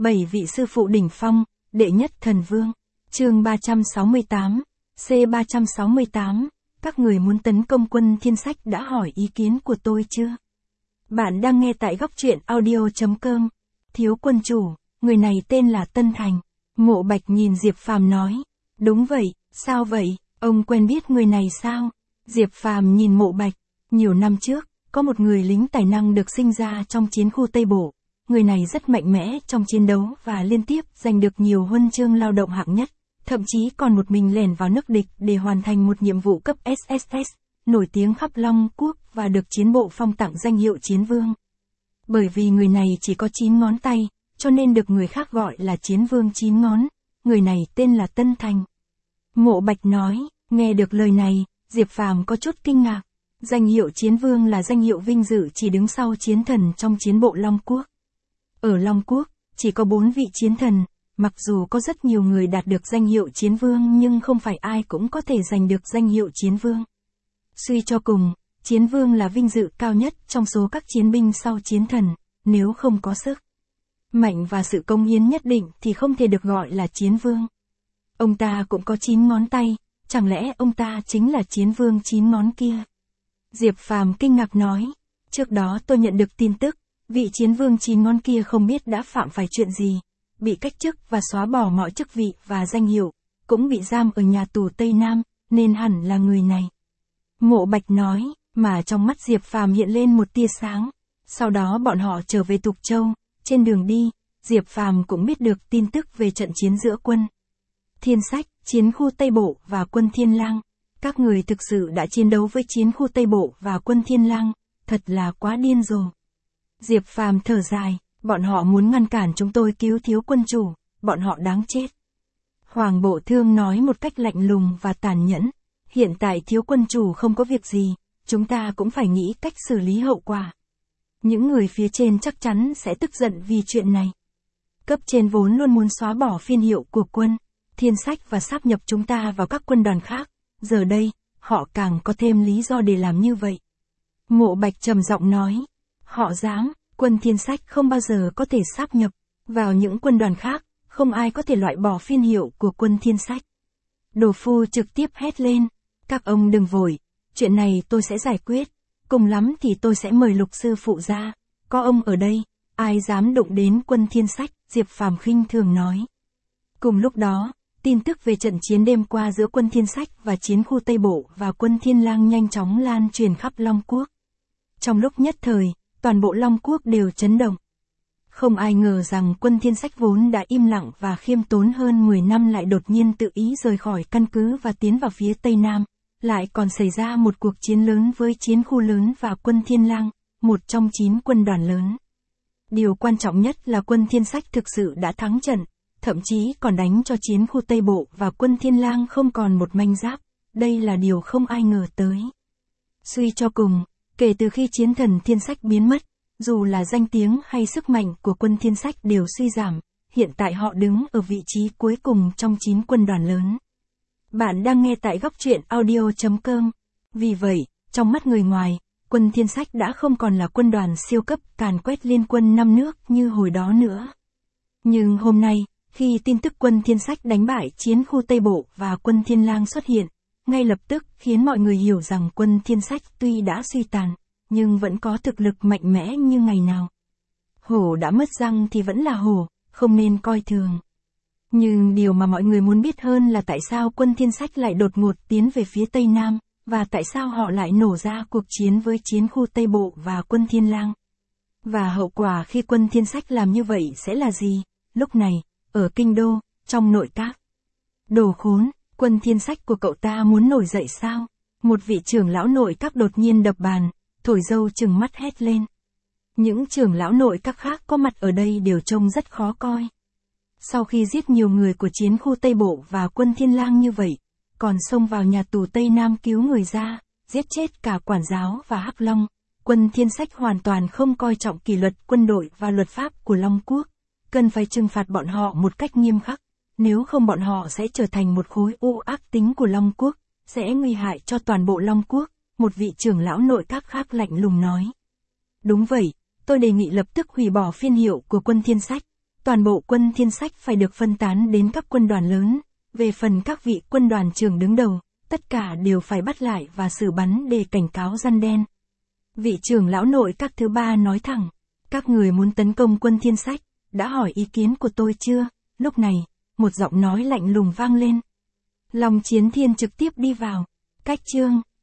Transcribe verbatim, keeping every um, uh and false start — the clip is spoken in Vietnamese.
Bảy vị sư phụ đỉnh phong, đệ nhất thần vương. Chương ba trăm sáu mươi tám, C ba trăm sáu mươi tám, các người muốn tấn công Quân Thiên Sách đã hỏi ý kiến của tôi chưa? Bạn đang nghe tại góc truyện audio.com. Thiếu quân chủ, người này tên là Tân Thành. Mộ Bạch nhìn Diệp Phàm nói. Đúng vậy, sao vậy, ông quen biết người này sao? Diệp Phàm nhìn Mộ Bạch. Nhiều năm trước, có một người lính tài năng được sinh ra trong chiến khu Tây Bộ. Người này rất mạnh mẽ trong chiến đấu và liên tiếp giành được nhiều huân chương lao động hạng nhất, thậm chí còn một mình lẻn vào nước địch để hoàn thành một nhiệm vụ cấp ét ét ét, nổi tiếng khắp Long Quốc và được chiến bộ phong tặng danh hiệu chiến vương. Bởi vì người này chỉ có chín ngón tay, cho nên được người khác gọi là chiến vương chín ngón, người này tên là Tân Thành. Mộ Bạch nói, nghe được lời này, Diệp Phàm có chút kinh ngạc. Danh hiệu chiến vương là danh hiệu vinh dự chỉ đứng sau chiến thần trong chiến bộ Long Quốc. Ở Long Quốc, chỉ có bốn vị chiến thần, mặc dù có rất nhiều người đạt được danh hiệu chiến vương nhưng không phải ai cũng có thể giành được danh hiệu chiến vương. Suy cho cùng, chiến vương là vinh dự cao nhất trong số các chiến binh sau chiến thần, nếu không có sức mạnh và sự công hiến nhất định thì không thể được gọi là chiến vương. Ông ta cũng có chín ngón tay, chẳng lẽ ông ta chính là chiến vương chín ngón kia? Diệp Phàm kinh ngạc nói, trước đó tôi nhận được tin tức, vị chiến vương chín ngón kia không biết đã phạm phải chuyện gì, bị cách chức và xóa bỏ mọi chức vị và danh hiệu, cũng bị giam ở nhà tù Tây Nam, nên hẳn là người này. Mộ Bạch nói, mà trong mắt Diệp Phàm hiện lên một tia sáng. Sau đó bọn họ trở về Tục Châu, trên đường đi, Diệp Phàm cũng biết được tin tức về trận chiến giữa quân Thiên Sách, chiến khu Tây Bộ và quân Thiên Lang. Các người thực sự đã chiến đấu với chiến khu Tây Bộ và quân Thiên Lang, thật là quá điên rồ. Diệp Phàm thở dài, bọn họ muốn ngăn cản chúng tôi cứu thiếu quân chủ, bọn họ đáng chết. Hoàng Bộ Thương nói một cách lạnh lùng và tàn nhẫn, hiện tại thiếu quân chủ không có việc gì, chúng ta cũng phải nghĩ cách xử lý hậu quả. Những người phía trên chắc chắn sẽ tức giận vì chuyện này. Cấp trên vốn luôn muốn xóa bỏ phiên hiệu của quân Thiên Sách và sáp nhập chúng ta vào các quân đoàn khác, giờ đây, họ càng có thêm lý do để làm như vậy. Mộ Bạch trầm giọng nói, họ dám, quân Thiên Sách không bao giờ có thể sáp nhập vào những quân đoàn khác, không ai có thể loại bỏ phiên hiệu của quân Thiên Sách. Đồ Phu trực tiếp hét lên, các ông đừng vội, chuyện này tôi sẽ giải quyết, cùng lắm thì tôi sẽ mời Lục sư phụ ra, có ông ở đây, ai dám đụng đến quân Thiên Sách, Diệp Phàm khinh thường nói. Cùng lúc đó, tin tức về trận chiến đêm qua giữa quân Thiên Sách và chiến khu Tây Bộ và quân Thiên Lang nhanh chóng lan truyền khắp Long Quốc. Trong lúc nhất thời, toàn bộ Long Quốc đều chấn động. Không ai ngờ rằng quân Thiên Sách vốn đã im lặng và khiêm tốn hơn mười năm lại đột nhiên tự ý rời khỏi căn cứ và tiến vào phía Tây Nam, lại còn xảy ra một cuộc chiến lớn với chiến khu lớn và quân Thiên Lang, một trong chín quân đoàn lớn. Điều quan trọng nhất là quân Thiên Sách thực sự đã thắng trận, thậm chí còn đánh cho chiến khu Tây Bộ và quân Thiên Lang không còn một manh giáp, đây là điều không ai ngờ tới. Suy cho cùng, kể từ khi chiến thần Thiên Sách biến mất, dù là danh tiếng hay sức mạnh của quân Thiên Sách đều suy giảm, hiện tại họ đứng ở vị trí cuối cùng trong chín quân đoàn lớn. Bạn đang nghe tại góc truyện audio.com. Vì vậy, trong mắt người ngoài, quân Thiên Sách đã không còn là quân đoàn siêu cấp càn quét liên quân năm nước như hồi đó nữa. Nhưng hôm nay, khi tin tức quân Thiên Sách đánh bại chiến khu Tây Bộ và quân Thiên Lang xuất hiện, ngay lập tức khiến mọi người hiểu rằng quân Thiên Sách tuy đã suy tàn, nhưng vẫn có thực lực mạnh mẽ như ngày nào. Hổ đã mất răng thì vẫn là hổ, không nên coi thường. Nhưng điều mà mọi người muốn biết hơn là tại sao quân Thiên Sách lại đột ngột tiến về phía Tây Nam, và tại sao họ lại nổ ra cuộc chiến với chiến khu Tây Bộ và quân Thiên Lang. Và hậu quả khi quân Thiên Sách làm như vậy sẽ là gì? Lúc này, ở Kinh Đô, trong nội các. Đồ khốn, quân Thiên Sách của cậu ta muốn nổi dậy sao? Một vị trưởng lão nội các đột nhiên đập bàn, thổi dâu trừng mắt hét lên. Những trưởng lão nội các khác có mặt ở đây đều trông rất khó coi. Sau khi giết nhiều người của chiến khu Tây Bộ và quân Thiên Lang như vậy, còn xông vào nhà tù Tây Nam cứu người ra, giết chết cả quản giáo và Hắc Long, quân Thiên Sách hoàn toàn không coi trọng kỷ luật quân đội và luật pháp của Long Quốc, cần phải trừng phạt bọn họ một cách nghiêm khắc, nếu không bọn họ sẽ trở thành một khối u ác tính của Long Quốc, sẽ nguy hại cho toàn bộ Long Quốc, một vị trưởng lão nội các khác lạnh lùng nói. Đúng vậy, tôi đề nghị lập tức hủy bỏ phiên hiệu của quân Thiên Sách, Toàn bộ quân Thiên Sách phải được phân tán đến các quân đoàn lớn, về phần các vị quân đoàn trưởng đứng đầu, tất cả đều phải bắt lại và xử bắn để cảnh cáo răn đen. Vị trưởng lão nội các thứ ba nói thẳng, các người muốn tấn công quân Thiên Sách, đã hỏi ý kiến của tôi chưa? Lúc này, một giọng nói lạnh lùng vang lên. Long Chiến Thiên trực tiếp đi vào. Cách chương